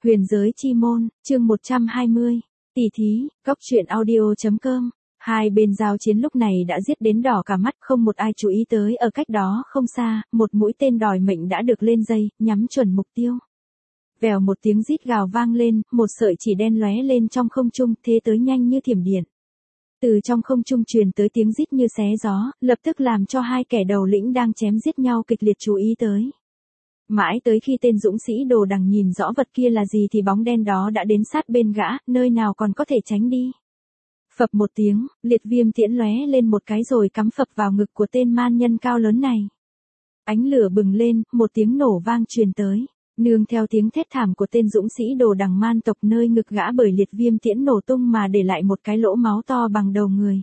Huyền giới chi môn, chương 120. Tỷ thí, góc truyện audio.com. Hai bên giao chiến lúc này đã giết đến đỏ cả mắt, không một ai chú ý tới ở cách đó không xa, một mũi tên đòi mệnh đã được lên dây, nhắm chuẩn mục tiêu. Vèo một tiếng rít gào vang lên, một sợi chỉ đen lóe lên trong không trung, thế tới nhanh như thiểm điện. Từ trong không trung truyền tới tiếng rít như xé gió, lập tức làm cho hai kẻ đầu lĩnh đang chém giết nhau kịch liệt chú ý tới. Mãi tới khi tên dũng sĩ đồ đằng nhìn rõ vật kia là gì thì bóng đen đó đã đến sát bên gã, nơi nào còn có thể tránh đi. Phập một tiếng, liệt viêm tiễn lóe lên một cái rồi cắm phập vào ngực của tên man nhân cao lớn này. Ánh lửa bừng lên, một tiếng nổ vang truyền tới, nương theo tiếng thét thảm của tên dũng sĩ đồ đằng man tộc, nơi ngực gã bởi liệt viêm tiễn nổ tung mà để lại một cái lỗ máu to bằng đầu người.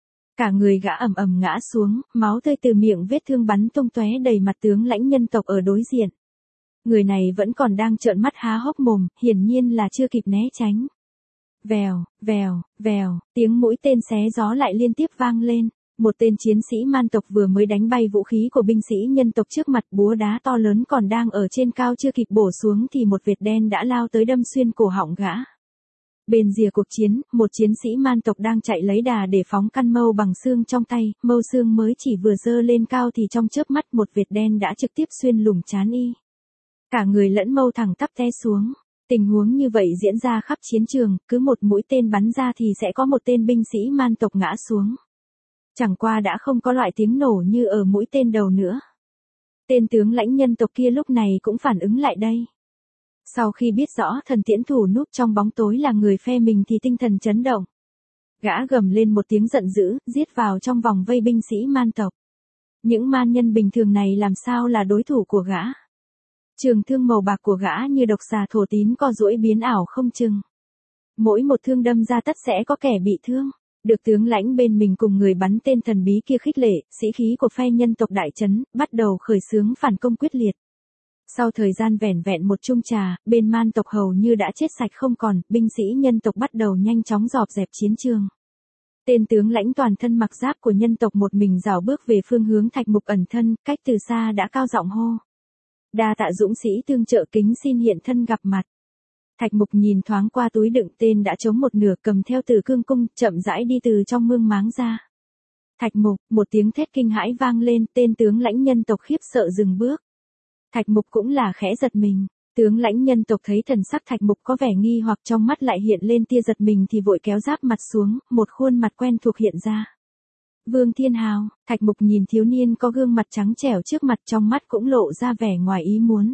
Cả người gã ầm ầm ngã xuống, máu tươi từ miệng vết thương bắn tung tóe đầy mặt tướng lãnh nhân tộc ở đối diện. Người này vẫn còn đang trợn mắt há hốc mồm, hiển nhiên là chưa kịp né tránh. Vèo, vèo, vèo, tiếng mũi tên xé gió lại liên tiếp vang lên. Một tên chiến sĩ man tộc vừa mới đánh bay vũ khí của binh sĩ nhân tộc trước mặt, búa đá to lớn còn đang ở trên cao chưa kịp bổ xuống thì một vệt đen đã lao tới đâm xuyên cổ họng gã. Bên rìa cuộc chiến, một chiến sĩ man tộc đang chạy lấy đà để phóng căn mâu bằng xương trong tay, mâu xương mới chỉ vừa giơ lên cao thì trong chớp mắt một vệt đen đã trực tiếp xuyên lủng trán y. Cả người lẫn mâu thẳng tắp té xuống. Tình huống như vậy diễn ra khắp chiến trường, cứ một mũi tên bắn ra thì sẽ có một tên binh sĩ man tộc ngã xuống. Chẳng qua đã không có loại tiếng nổ như ở mũi tên đầu nữa. Tên tướng lãnh nhân tộc kia lúc này cũng phản ứng lại đây. Sau khi biết rõ thần tiễn thủ núp trong bóng tối là người phe mình thì tinh thần chấn động. Gã gầm lên một tiếng giận dữ, giết vào trong vòng vây binh sĩ man tộc. Những man nhân bình thường này làm sao là đối thủ của gã. Trường thương màu bạc của gã như độc xà thổ tín co duỗi biến ảo không chừng. Mỗi một thương đâm ra tất sẽ có kẻ bị thương. Được tướng lãnh bên mình cùng người bắn tên thần bí kia khích lệ, sĩ khí của phe nhân tộc đại trấn, bắt đầu khởi xướng phản công quyết liệt. Sau thời gian vẻn vẹn một chung trà, bên man tộc hầu như đã chết sạch không còn, binh sĩ nhân tộc bắt đầu nhanh chóng dọn dẹp chiến trường. Tên tướng lãnh toàn thân mặc giáp của nhân tộc một mình rảo bước về phương hướng Thạch Mục ẩn thân, cách từ xa đã cao giọng hô. Đa tạ dũng sĩ tương trợ, kính xin hiện thân gặp mặt. Thạch Mục nhìn thoáng qua túi đựng tên đã trống một nửa, cầm theo Tử Cương cung, chậm rãi đi từ trong mương máng ra. Thạch Mục, một tiếng thét kinh hãi vang lên, tên tướng lãnh nhân tộc khiếp sợ dừng bước. Thạch Mục cũng là khẽ giật mình, tướng lãnh nhân tộc thấy thần sắc Thạch Mục có vẻ nghi hoặc, trong mắt lại hiện lên tia giật mình thì vội kéo giáp mặt xuống, một khuôn mặt quen thuộc hiện ra. Vương Thiên Hào. Thạch Mục nhìn thiếu niên có gương mặt trắng trẻo trước mặt, trong mắt cũng lộ ra vẻ ngoài ý muốn.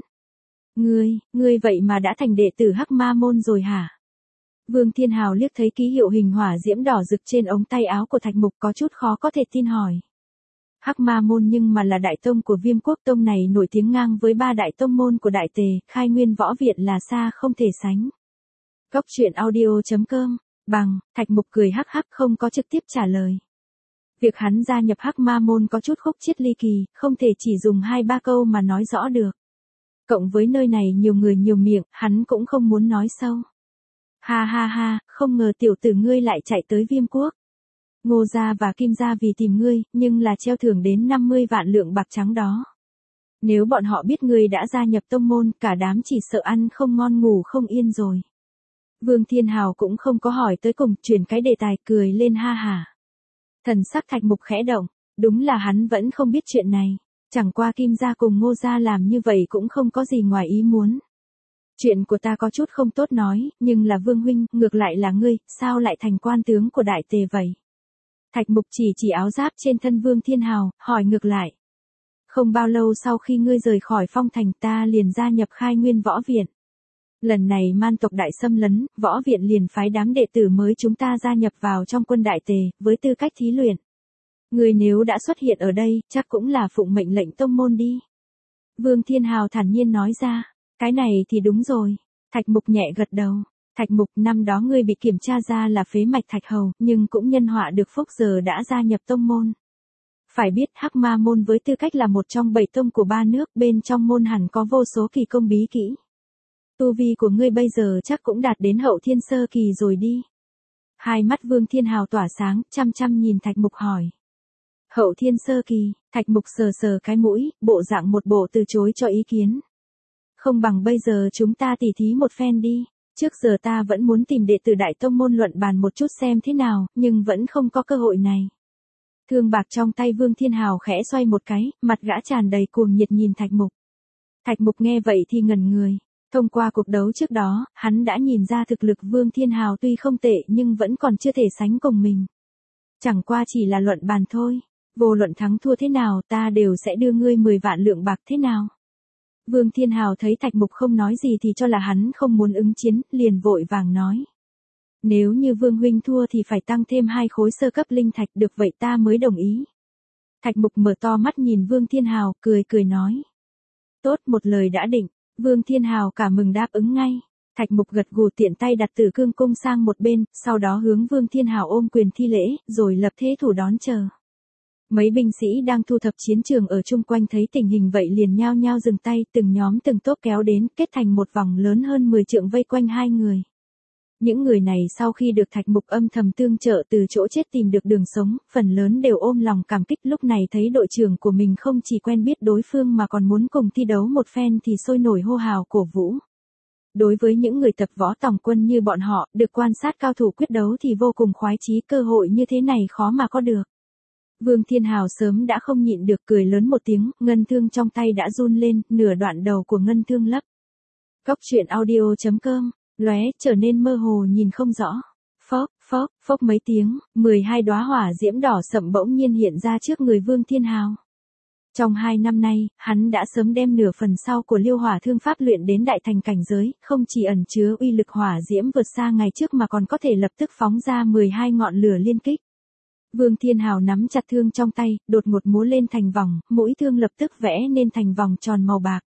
Ngươi vậy mà đã thành đệ tử Hắc Ma môn rồi hả? Vương Thiên Hào liếc thấy ký hiệu hình hỏa diễm đỏ rực trên ống tay áo của Thạch Mục, có chút khó có thể tin hỏi. Hắc Ma môn nhưng mà là đại tông của Viêm Quốc, tông này nổi tiếng ngang với ba đại tông môn của Đại Tề, Khai Nguyên Võ Viện là xa không thể sánh. Góc truyện audio.com. Thạch Mục cười hắc hắc không có trực tiếp trả lời. Việc hắn gia nhập Hắc Ma môn có chút khúc chiết ly kỳ, không thể chỉ dùng 2-3 câu mà nói rõ được. Cộng với nơi này nhiều người nhiều miệng, hắn cũng không muốn nói sâu. Ha ha ha, không ngờ tiểu tử ngươi lại chạy tới Viêm Quốc. Ngô gia và Kim gia vì tìm ngươi, nhưng là treo thưởng đến 50 vạn lượng bạc trắng đó. Nếu bọn họ biết ngươi đã gia nhập tông môn, cả đám chỉ sợ ăn không ngon ngủ không yên rồi. Vương Thiên Hào cũng không có hỏi tới cùng, chuyển cái đề tài, cười lên ha hả. Thần sắc Thạch Mục khẽ động, đúng là hắn vẫn không biết chuyện này. Chẳng qua Kim gia cùng Ngô gia làm như vậy cũng không có gì ngoài ý muốn. Chuyện của ta có chút không tốt nói, nhưng là Vương huynh, ngược lại là ngươi, sao lại thành quan tướng của Đại Tề vậy? Thạch Mục chỉ áo giáp trên thân Vương Thiên Hào, hỏi ngược lại. Không bao lâu sau khi ngươi rời khỏi Phong Thành, ta liền gia nhập Khai Nguyên Võ Viện. Lần này man tộc đại xâm lấn, Võ Viện liền phái đám đệ tử mới chúng ta gia nhập vào trong quân Đại Tề, với tư cách thí luyện. Ngươi nếu đã xuất hiện ở đây, chắc cũng là phụng mệnh lệnh tông môn đi. Vương Thiên Hào thản nhiên nói ra. Cái này thì đúng rồi. Thạch Mục nhẹ gật đầu. Thạch Mục, năm đó ngươi bị kiểm tra ra là phế mạch Thạch Hầu, nhưng cũng nhân họa được phúc giờ đã gia nhập tông môn. Phải biết Hắc Ma môn với tư cách là một trong 7 tông của 3 nước, bên trong môn hẳn có vô số kỳ công bí kỹ. Tu vi của ngươi bây giờ chắc cũng đạt đến hậu thiên sơ kỳ rồi đi. Hai mắt Vương Thiên Hào tỏa sáng, chăm chăm nhìn Thạch Mục hỏi. Hậu thiên sơ kỳ. Thạch Mục sờ sờ cái mũi, bộ dạng một bộ từ chối cho ý kiến. Không bằng bây giờ chúng ta tỉ thí một phen đi. Trước giờ ta vẫn muốn tìm đệ tử đại tông môn luận bàn một chút xem thế nào, nhưng vẫn không có cơ hội này. Thương bạc trong tay Vương Thiên Hào khẽ xoay một cái, mặt gã tràn đầy cuồng nhiệt nhìn Thạch Mục. Thạch Mục nghe vậy thì ngẩn người. Thông qua cuộc đấu trước đó, hắn đã nhìn ra thực lực Vương Thiên Hào tuy không tệ nhưng vẫn còn chưa thể sánh cùng mình. Chẳng qua chỉ là luận bàn thôi. Vô luận thắng thua thế nào ta đều sẽ đưa ngươi 10 vạn lượng bạc thế nào. Vương Thiên Hào thấy Thạch Mục không nói gì thì cho là hắn không muốn ứng chiến, liền vội vàng nói. Nếu như Vương huynh thua thì phải tăng thêm 2 khối sơ cấp linh thạch, được vậy ta mới đồng ý. Thạch Mục mở to mắt nhìn Vương Thiên Hào, cười nói. Tốt, một lời đã định. Vương Thiên Hào cả mừng đáp ứng ngay. Thạch Mục gật gù tiện tay đặt Tử Cương cung sang một bên, sau đó hướng Vương Thiên Hào ôm quyền thi lễ, rồi lập thế thủ đón chờ. Mấy binh sĩ đang thu thập chiến trường ở chung quanh thấy tình hình vậy liền nhao nhao dừng tay, từng nhóm từng tốp kéo đến, kết thành một vòng lớn hơn 10 trượng vây quanh hai người. Những người này sau khi được Thạch Mục âm thầm tương trợ từ chỗ chết tìm được đường sống, phần lớn đều ôm lòng cảm kích, lúc này thấy đội trưởng của mình không chỉ quen biết đối phương mà còn muốn cùng thi đấu một phen thì sôi nổi hô hào cổ vũ. Đối với những người tập võ tòng quân như bọn họ, được quan sát cao thủ quyết đấu thì vô cùng khoái chí, cơ hội như thế này khó mà có được. Vương Thiên Hào sớm đã không nhịn được cười lớn một tiếng, ngân thương trong tay đã run lên, nửa đoạn đầu của ngân thương lấp. Cốc truyện audio.com, lóe, trở nên mơ hồ nhìn không rõ. Phốc mấy tiếng, 12 đóa hỏa diễm đỏ sậm bỗng nhiên hiện ra trước người Vương Thiên Hào. Trong 2 năm nay, hắn đã sớm đem nửa phần sau của Liêu Hỏa Thương Pháp luyện đến đại thành cảnh giới, không chỉ ẩn chứa uy lực hỏa diễm vượt xa ngày trước mà còn có thể lập tức phóng ra 12 ngọn lửa liên kích. Vương Thiên Hào nắm chặt thương trong tay, đột ngột múa lên thành vòng, mũi thương lập tức vẽ nên thành vòng tròn màu bạc.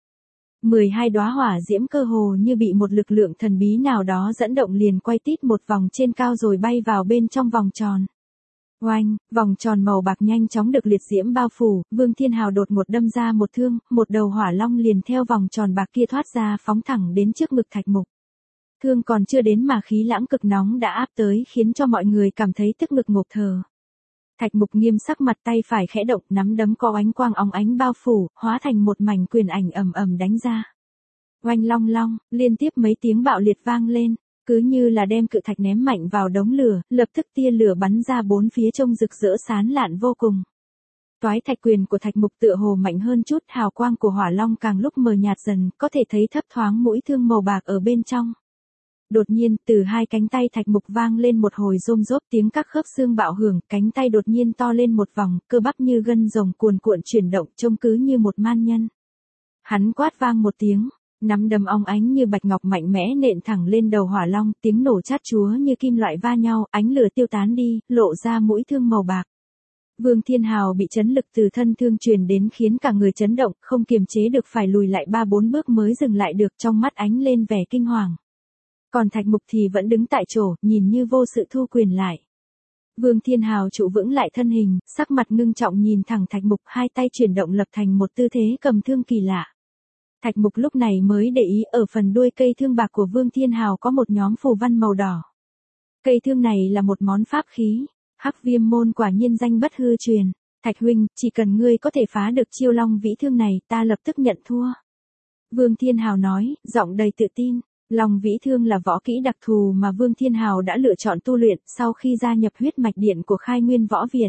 12 đóa hỏa diễm cơ hồ như bị một lực lượng thần bí nào đó dẫn động liền quay tít một vòng trên cao rồi bay vào bên trong vòng tròn. Oanh, vòng tròn màu bạc nhanh chóng được liệt diễm bao phủ, Vương Thiên Hào đột ngột đâm ra một thương, một đầu hỏa long liền theo vòng tròn bạc kia thoát ra phóng thẳng đến trước ngực Thạch Mục. Thương còn chưa đến mà khí lãng cực nóng đã áp tới khiến cho mọi người cảm thấy tức ngực ngộp thở. Thạch Mục nghiêm sắc mặt, tay phải khẽ động, nắm đấm có ánh quang óng ánh bao phủ, hóa thành một mảnh quyền ảnh ầm ầm đánh ra. Oanh long long, liên tiếp mấy tiếng bạo liệt vang lên, cứ như là đem cự thạch ném mạnh vào đống lửa, lập tức tia lửa bắn ra bốn phía trông rực rỡ sáng lạn vô cùng. Toái thạch quyền của Thạch Mục tựa hồ mạnh hơn chút, hào quang của hỏa long càng lúc mờ nhạt dần, có thể thấy thấp thoáng mũi thương màu bạc ở bên trong. Đột nhiên, từ hai cánh tay Thạch Mục vang lên một hồi rôm rốp tiếng các khớp xương bạo hưởng, cánh tay đột nhiên to lên một vòng, cơ bắp như gân rồng cuồn cuộn chuyển động, trông cứ như một man nhân. Hắn quát vang một tiếng, nắm đấm óng ánh như bạch ngọc mạnh mẽ nện thẳng lên đầu hỏa long, tiếng nổ chát chúa như kim loại va nhau, ánh lửa tiêu tán đi, lộ ra mũi thương màu bạc. Vương Thiên Hào bị chấn lực từ thân thương truyền đến khiến cả người chấn động, không kiềm chế được phải lùi lại 3-4 bước mới dừng lại được, trong mắt ánh lên vẻ kinh hoàng. Còn Thạch Mục thì vẫn đứng tại chỗ, nhìn như vô sự thu quyền lại. Vương Thiên Hào trụ vững lại thân hình, sắc mặt ngưng trọng nhìn thẳng Thạch Mục, hai tay chuyển động lập thành một tư thế cầm thương kỳ lạ. Thạch Mục lúc này mới để ý ở phần đuôi cây thương bạc của Vương Thiên Hào có một nhóm phù văn màu đỏ. Cây thương này là một món pháp khí, Hắc Viêm môn quả nhiên danh bất hư truyền. Thạch huynh, chỉ cần ngươi có thể phá được chiêu long vĩ thương này, ta lập tức nhận thua. Vương Thiên Hào nói, giọng đầy tự tin. Long vĩ thương là võ kỹ đặc thù mà Vương Thiên Hào đã lựa chọn tu luyện sau khi gia nhập huyết mạch điện của Khai Nguyên Võ Viện.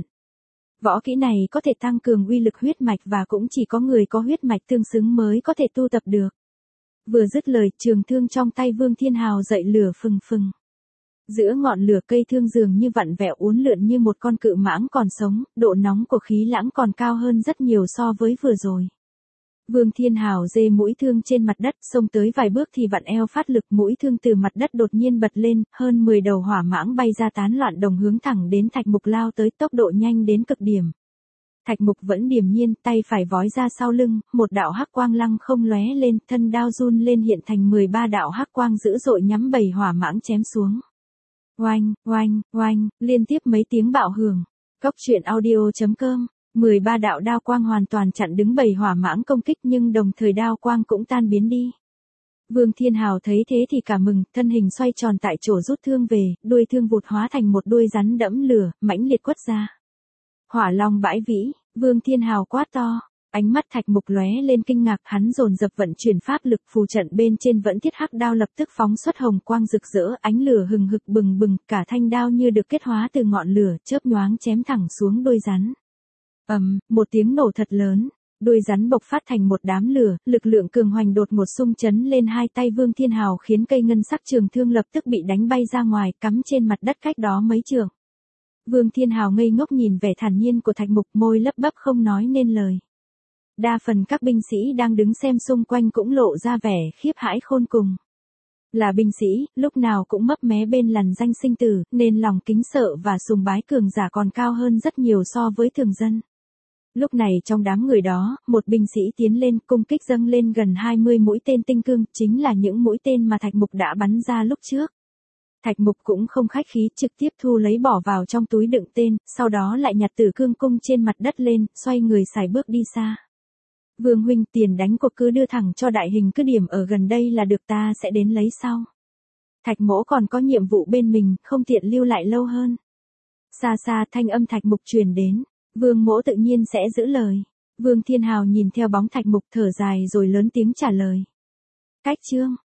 Võ kỹ này có thể tăng cường uy lực huyết mạch và cũng chỉ có người có huyết mạch tương xứng mới có thể tu tập được. Vừa dứt lời, trường thương trong tay Vương Thiên Hào dậy lửa phừng phừng. Giữa ngọn lửa cây thương dường như vặn vẹo uốn lượn như một con cự mãng còn sống, độ nóng của khí lãng còn cao hơn rất nhiều so với vừa rồi. Vương Thiên Hào giê mũi thương trên mặt đất, xông tới vài bước thì vặn eo phát lực, mũi thương từ mặt đất đột nhiên bật lên, hơn 10 đầu hỏa mãng bay ra tán loạn đồng hướng thẳng đến Thạch Mục lao tới, tốc độ nhanh đến cực điểm. Thạch Mục vẫn điềm nhiên, tay phải vói ra sau lưng, một đạo hắc quang lăng không lóe lên, thân đao run lên hiện thành 13 đạo hắc quang dữ dội nhắm 7 hỏa mãng chém xuống. Oanh, oanh, oanh, liên tiếp mấy tiếng bạo hưởng. Cốc truyện audio.com, 13 đạo đao quang hoàn toàn chặn đứng 7 hỏa mãng công kích nhưng đồng thời đao quang cũng tan biến đi. Vương Thiên Hào thấy thế thì cả mừng, thân hình xoay tròn tại chỗ rút thương về, đuôi thương vụt hóa thành một đuôi rắn đẫm lửa, mãnh liệt quất ra. Hỏa long bãi vĩ, Vương Thiên Hào quát to, Ánh mắt Thạch Mục lóe lên kinh ngạc, hắn dồn dập vận chuyển pháp lực, phù trận bên trên vẫn thiết hắc đao lập tức phóng xuất hồng quang rực rỡ, ánh lửa hừng hực bừng bừng, cả thanh đao như được kết hóa từ ngọn lửa, chớp nhoáng chém thẳng xuống đuôi rắn. Một tiếng nổ thật lớn, đuôi rắn bộc phát thành một đám lửa, lực lượng cường hoành đột ngột xung chấn lên hai tay Vương Thiên Hào, khiến cây ngân sắc trường thương lập tức bị đánh bay ra ngoài, cắm trên mặt đất cách đó mấy trượng. Vương Thiên Hào ngây ngốc nhìn vẻ thản nhiên của Thạch Mục, môi lấp bấp không nói nên lời. Đa phần các binh sĩ đang đứng xem xung quanh cũng lộ ra vẻ khiếp hãi khôn cùng. Là binh sĩ, lúc nào cũng mấp mé bên lằn danh sinh tử, nên lòng kính sợ và sùng bái cường giả còn cao hơn rất nhiều so với thường dân. Lúc này trong đám người đó, một binh sĩ tiến lên, cung kích dâng lên gần 20 mũi tên tinh cương, chính là những mũi tên mà Thạch Mục đã bắn ra lúc trước. Thạch Mục cũng không khách khí, trực tiếp thu lấy bỏ vào trong túi đựng tên, sau đó lại nhặt Tử Cương cung trên mặt đất lên, xoay người sải bước đi xa. Vương huynh, tiền đánh cuộc cứ đưa thẳng cho đại hình cứ điểm ở gần đây là được, ta sẽ đến lấy sau. Thạch Mỗ còn có nhiệm vụ bên mình, không tiện lưu lại lâu hơn. Xa xa thanh âm Thạch Mục truyền đến, Vương Mỗ tự nhiên sẽ giữ lời. Vương Thiên Hào nhìn theo bóng Thạch Mục thở dài rồi lớn tiếng trả lời. Cách chương